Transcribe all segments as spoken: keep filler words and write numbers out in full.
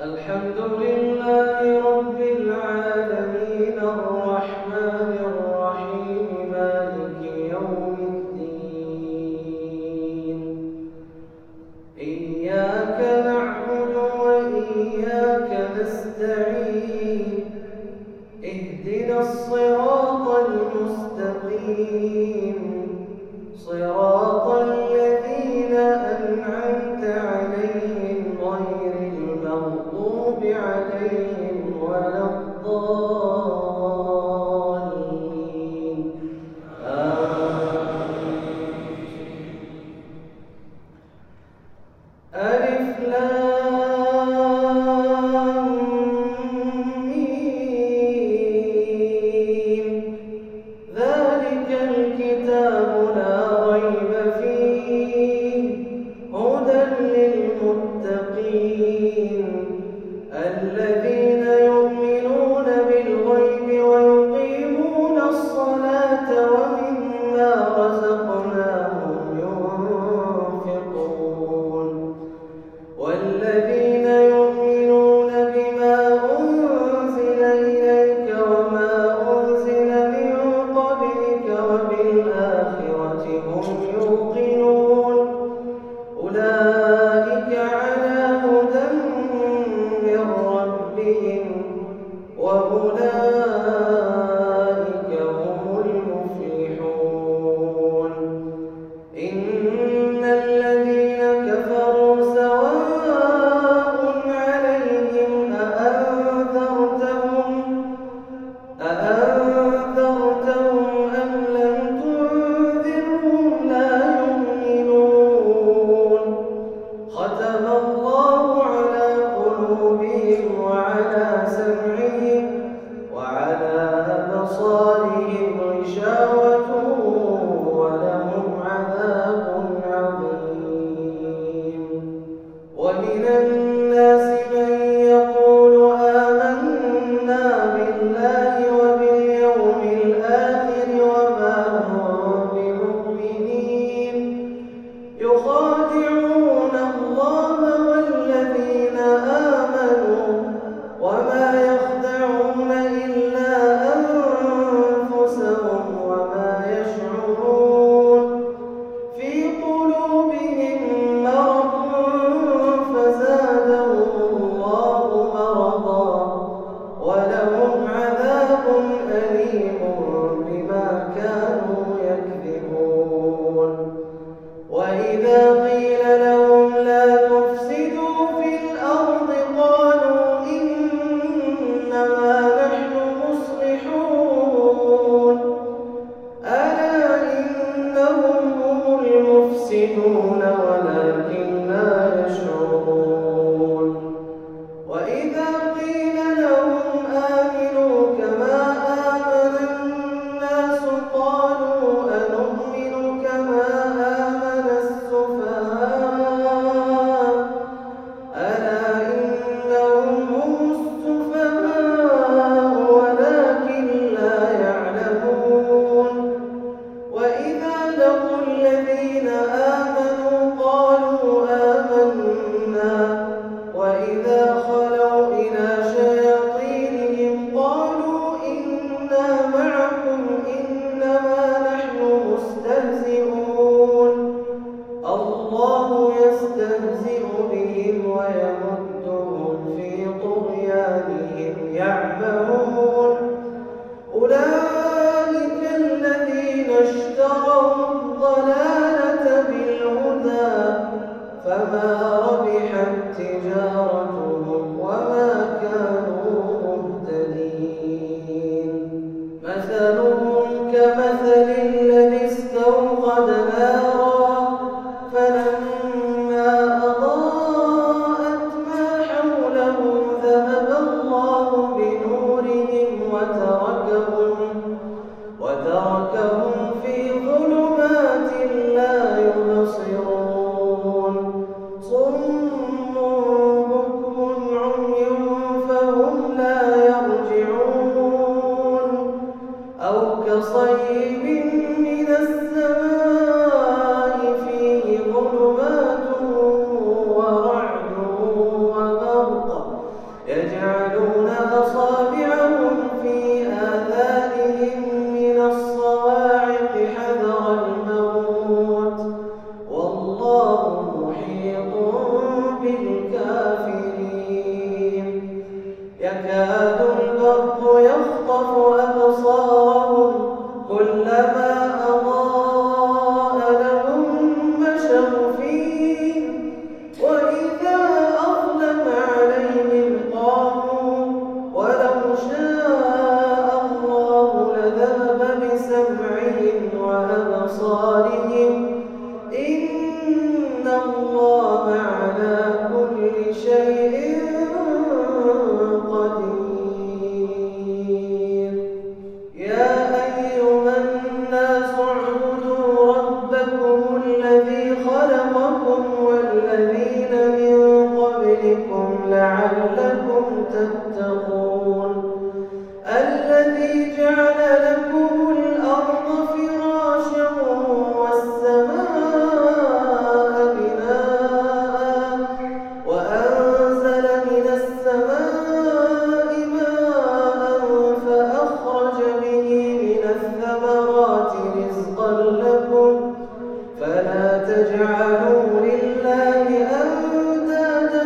الحمد لله رب العالمين الرحمن الرحيم مالك يوم الدين إياك نعبد وإياك نستعين اهدنا الصراط المستقيم صراط الذين أنعمت عليهم غير المغضوب عليهم ولا الضالين آمين. ألف لام ميم ذلك الكتاب لا ريب فيه هدى للمتقين الذين يؤمنون بالغيب ويقيمون الصلاة ومما رزقناهم ينفقون والذين يؤمنون بما أنزل إليك وما أنزل من قبلك وبالآخرة هم يوقنون أولئك على هدى من ربهم وأولئك هم المفلحون إن الذين كفروا سواء عليهم أأنذرتهم أأنذرتهم أم لم تنذرهم لا يؤمنون ختم الله على قلوبهم وعلى سمعهم وعلى أبصارهم غشاوة ولهم عذاب عظيم ومن الناس من يقول آمنا بالله وباليوم الآخر وما هم بمؤمنين يخادعون الله والذين آمنوا وما يخدعون إلا أنفسهم وما يشعرون في قلوبهم مرض فزادهم الله مرضا ولهم عذاب أليم بما كانوا يكذبون وإذا قيل لهم لا تفسدوا في الأرض قالوا إنما نحن مصلحون ألا إنهم هم المفسدون ولكن لا يشعرون وإذا قيل لهم آمنوا كما آمن الناس قالوا أنؤمن كما آمن السفهاء ألا إنهم هم السفهاء ولكن لا يعلمون وإذا لقوا الذين آمنوا قالوا آمنا وإذا خلوا إلى شياطينهم قالوا إنا معكم إنما نحن مستهزئون الله يستهزئ بهم ويمدهم في طغيانهم يعمهون أولئك الذين اشتروا الضلالة بالهدى فما ربحت تجارتهم تتقون الذي جعل لكم الأرض فراشا والسماء بناء وأنزل من السماء ماء فأخرج به من الثمرات رزقا لكم فلا تجعلوا لله أندادا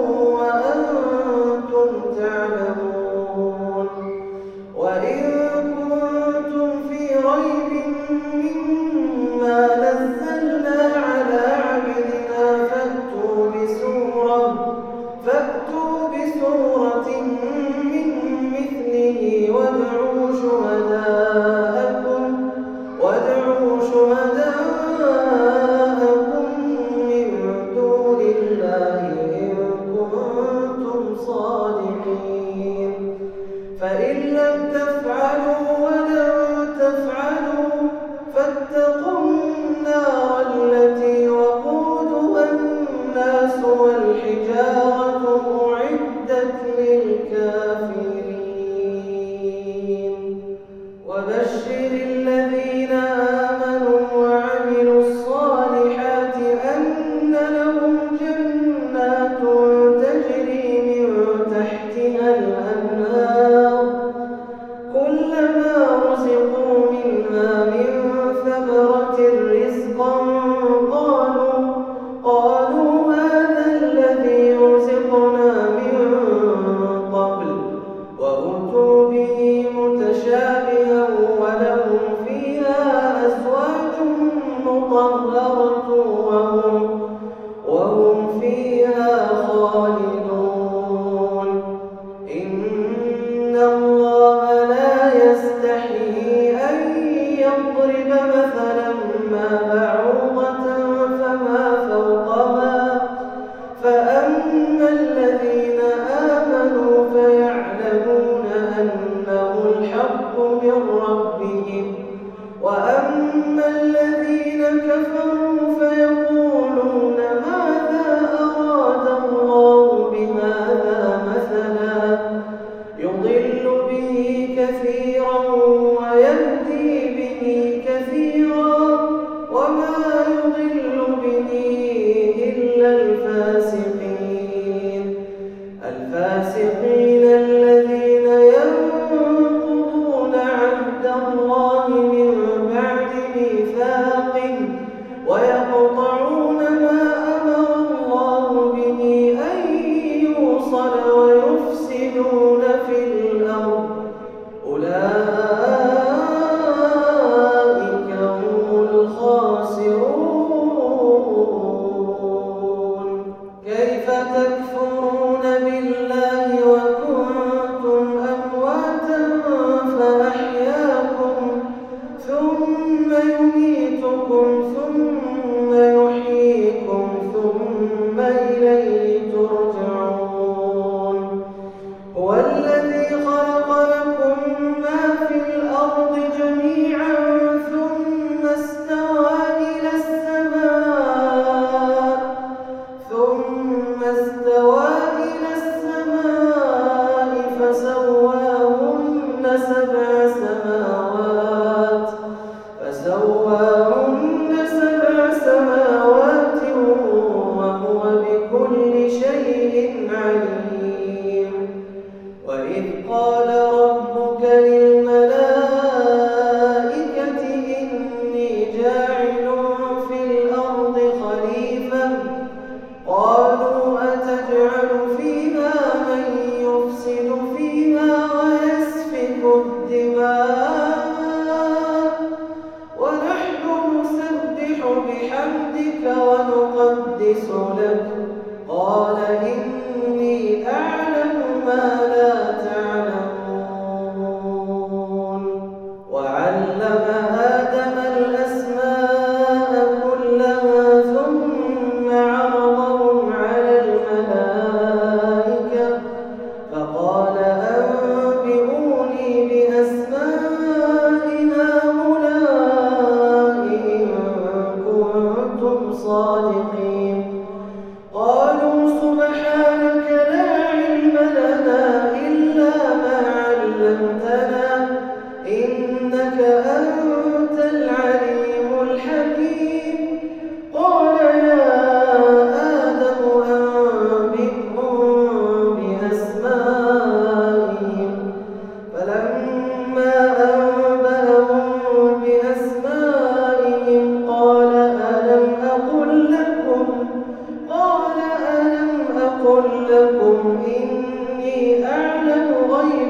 وأنتم تعلمون وإن كنتم في ريب مما نزلنا على عبدنا فأتوا بسورة فأتوا بسورة من مثله وادعوا شهداءكم وادعوا شهداءكم من دون الله إن كنتم صادقين فإن لم تفعلوا ولن تفعلوا فاتقوا النار التي وقودها الناس والحجارة أعدت للكافرين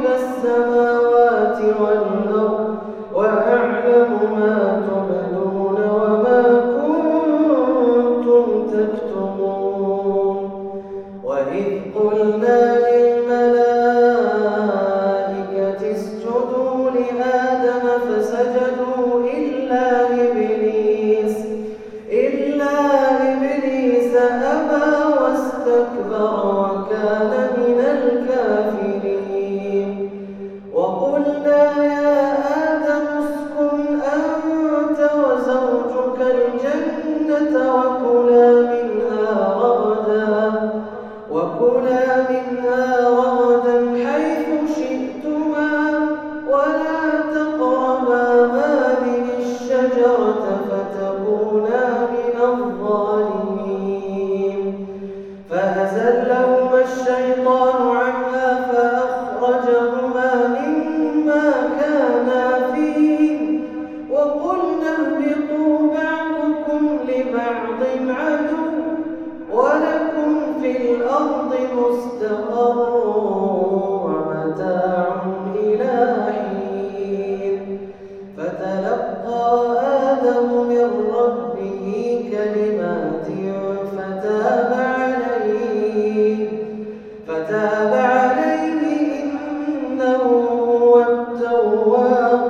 غيب السماوات والأرض وأعلم ما تبدون وما كنتم تكتمون. وإذ قلنا للملائكة اسجدوا لآدم فسجدوا إلا إبليس إلا إبليس أبى واستكبر وكان من الكافرين. وقلنا يا آدم اسكن أنت وزوجك الجنة وكلا منها رغدا وكلا منها رغدا حيث شئتما ولا تقربا هذه الشجرة فتكونا من الظالمين. فأزلهما الشيطان عنها فأخرجهما مما كانا فيه وقلنا اهبطوا بعضكم لبعض عدو ولكم في الأرض مستقر ومتاع إلى حين. فتلقى آدم من ربه كلمات فتاب عليه فتاب عليه إنه هو التواب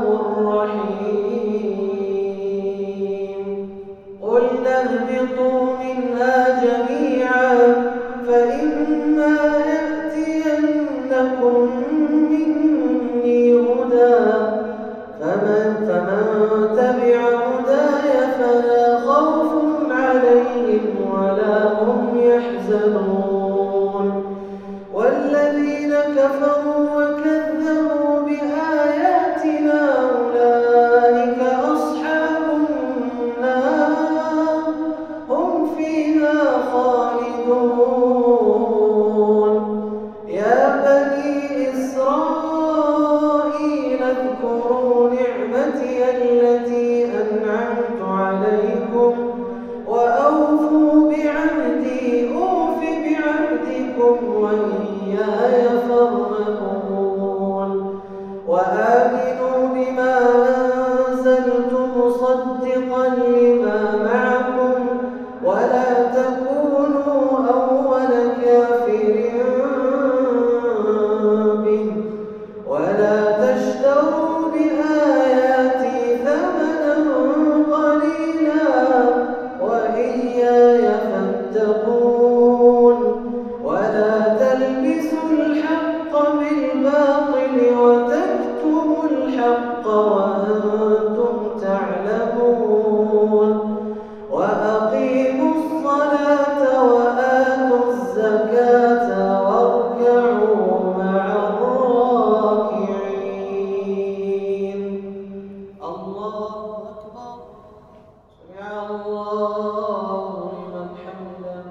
الرحيم. قلنا اهبطوا منها جميعا فإما يأتينكم مني هدى فمن, فمن تبع هداي فلا خوف عليهم ولا هم يحزنون. والذين كفروا وكذبوا بآياتنا أولئك أصحاب النار هم فيها خالدون. يا بني إسرائيل اذكروا نعمتي التي أنعمت عليكم وأوفوا بعهدي أوف بعهدكم وإياي فارهبون. وآمنوا بما أنزلت مصدقا لما معكم ولا تكونوا أول كافر به ولا تشتروا بآياتي ثمنا قليلا وإياي فاتقون. ولا تلبسوا الحق بالباطل وتكتموا الحق وأنتم تعلمون. وأقيموا الصلاة وآتوا الزكاة واركعوا مع الراكعين. الله أكبر. سمع الله لمن حمده.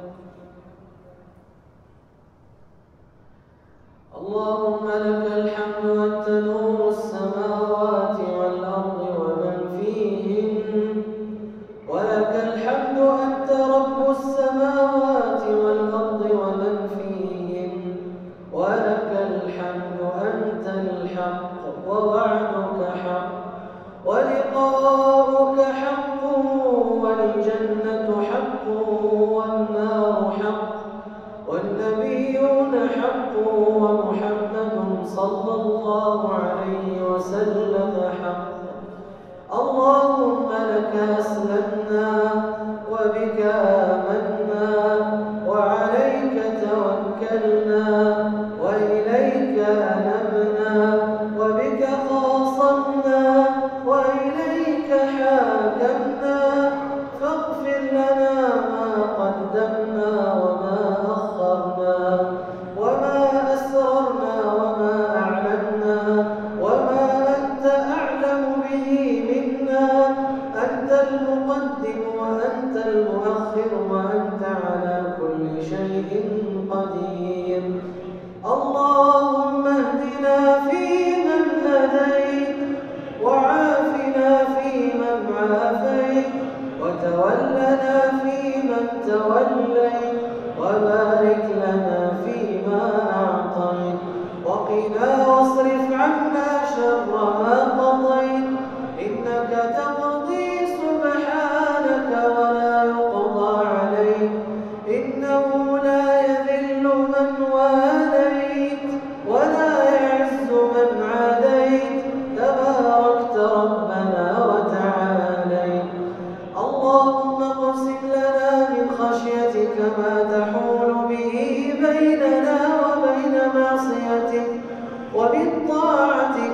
اللهم لك الحمد أنت نور السماوات والأرض ومن فيهن ولك الحمد أنت رب السماوات والأرض ومن فيهن ولك الحمد أنت الحق ووعدك حق ولقاؤك حق والجنة حق والنار حق والنبيون حق ومحمد صلى الله عليه وسلم حق. اللهم لك أسلمنا وبك آمنا وعليك توكلنا وإليك أنبنا وبك خاصمنا وإليك حاكمنا. فاغفر لنا ما قدمنا وما أخرنا وما أسررنا وما أعلنا وما أنت أعلم به منا. أنت المقدم وأنت المؤخر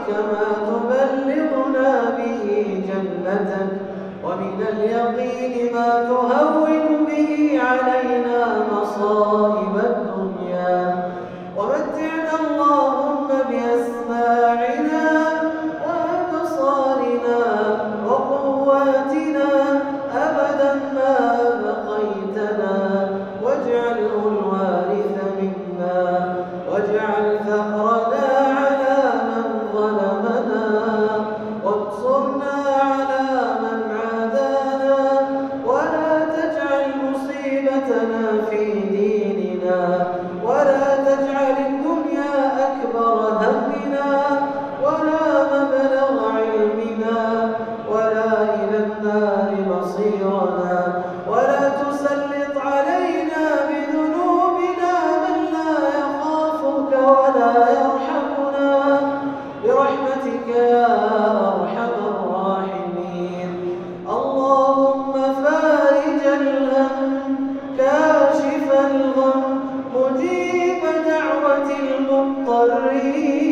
طاعتك ما تبلغنا به جنتك، ومن اليقين ما تهون به علينا مصائب الدنيا، ومتعنا اللهم بأسماعنا وأبصارنا وقواتنا أبدا ما بقيتنا، واجعله الوارث منا، واجعل ثأرنا على من ظلمنا، وانصرنا على من عادانا، ولا تجعل مصيبتنا في ديننا، ولا تجعل الدنيا أكبر همنا ولا مبلغ علمنا ولا إلى النار مصيرنا، ولا تسلط علينا بذنوبنا من لا يخافك ولا يرحمنا، برحمتك يا أرحم الراحمين. اللهم فارج الهم، كاشف الغم، مجيب دعوة المضطرين،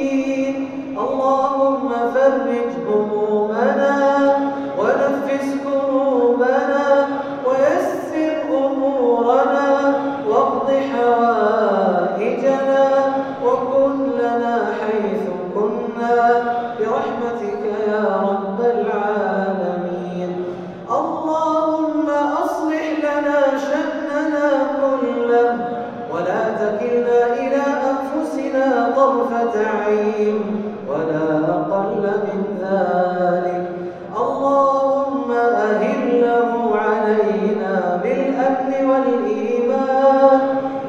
اللهم فرج همومنا ونفس كروبنا ويسر أمورنا واقض حوائجنا وكن لنا حيث كنا، برحمتك يا رب العالمين. اللهم أصلح لنا شأننا كله، ولا تكلنا إلى أنفسنا طرفة عين ولا أقل من ذلك. اللهم أهله علينا بالأمن والإيمان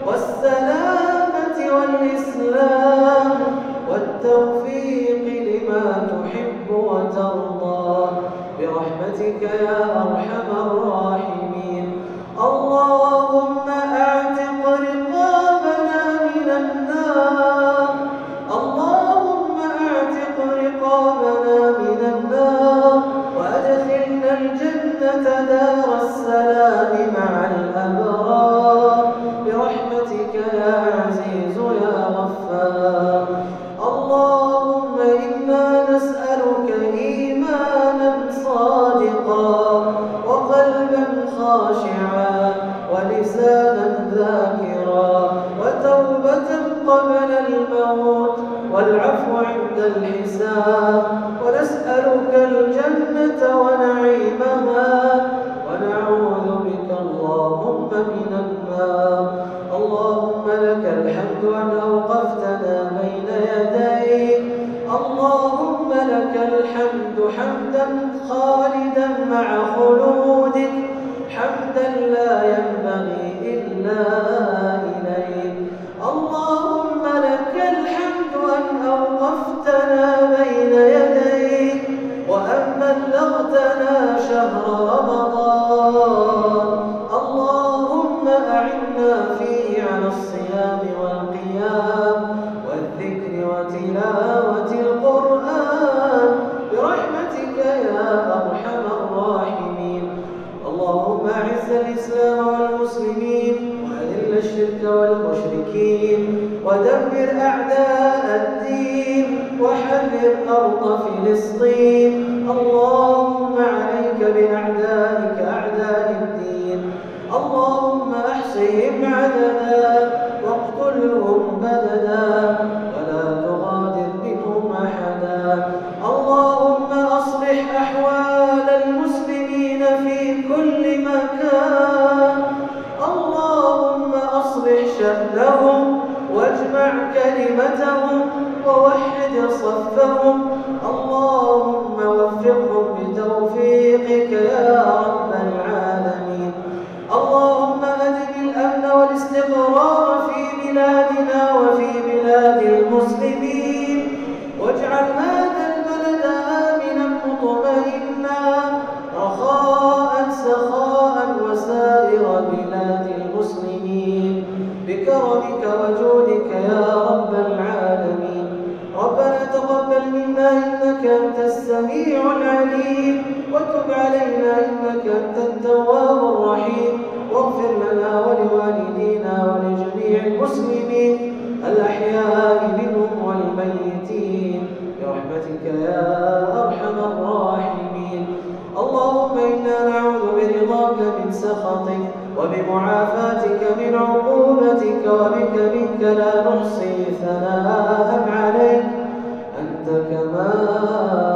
والسلامة والإسلام والتوفيق لما تحب وترضى، برحمتك يا أرحم الراحمين. اللهم أعتق رقابنا من النار، اللهم أعتق رقابنا من النار، وأدخلنا الجنة دار السلام مع الأبرار، برحمتك يا عزيز يا غفار. اللهم إنا نسألك إيمانا صادقا وقلبا خاشعا ولسانا ذاكرا وتوبة قبل الموت والعفو عند الحساب، ونسألك الجنة ونعيمها، ونعوذ بك اللهم من النار. اللهم لك الحمد أن أوقفتنا بين يديك، اللهم لك الحمد حمدا خالدا مع خلودك، حمدا لا ينبغي إلا إليك. اللهم لك الحمد أن أوقفتنا بين يديك، وأن بلغتنا شهر رمضان. اللهم أعنا فيه على الصيام والقيام والذكر وتلاوة القرآن، برحمتك يا أرحم الراحمين. اللهم أعز الإسلام والمسلمين، وأذل الشرك والمشركين، ودمر أعداء الدين، وحرر أرض فلسطين. اللهم عليك بأعدائك أعداء الدين، اللهم أحصهم عددا واقتلهم بددا ولا تغادر منهم أحدا. اللهم أصلح أحوال المسلمين في كل مكان، اللهم أصلح شأنهم واجمع كلمتهم ووحد صفهم. اللهم وفقهم بتوفيقك يا رب العالمين. اللهم أدم الأمن والاستقرار في بلادنا وفي بلاد المسلمين، واجعل هذا البلد آمنا مطمئنا رخاء سخاء وسائر بلاد المسلمين، بكرمك وجودك يا رب العالمين. ربنا تقبل منا إنك أنت السميع العليم، وتب علينا إنك أنت التواب الرحيم، واغفر لنا ولوالدينا ولجميع المسلمين الأحياء منهم والميتين برحمتك يا أرحم الراحمين. اللهم إنا نعوذ برضاك من سخطك وبمعافاتك من عقوبتك، وبك منك لا نحصي ثناء عليك أنت كما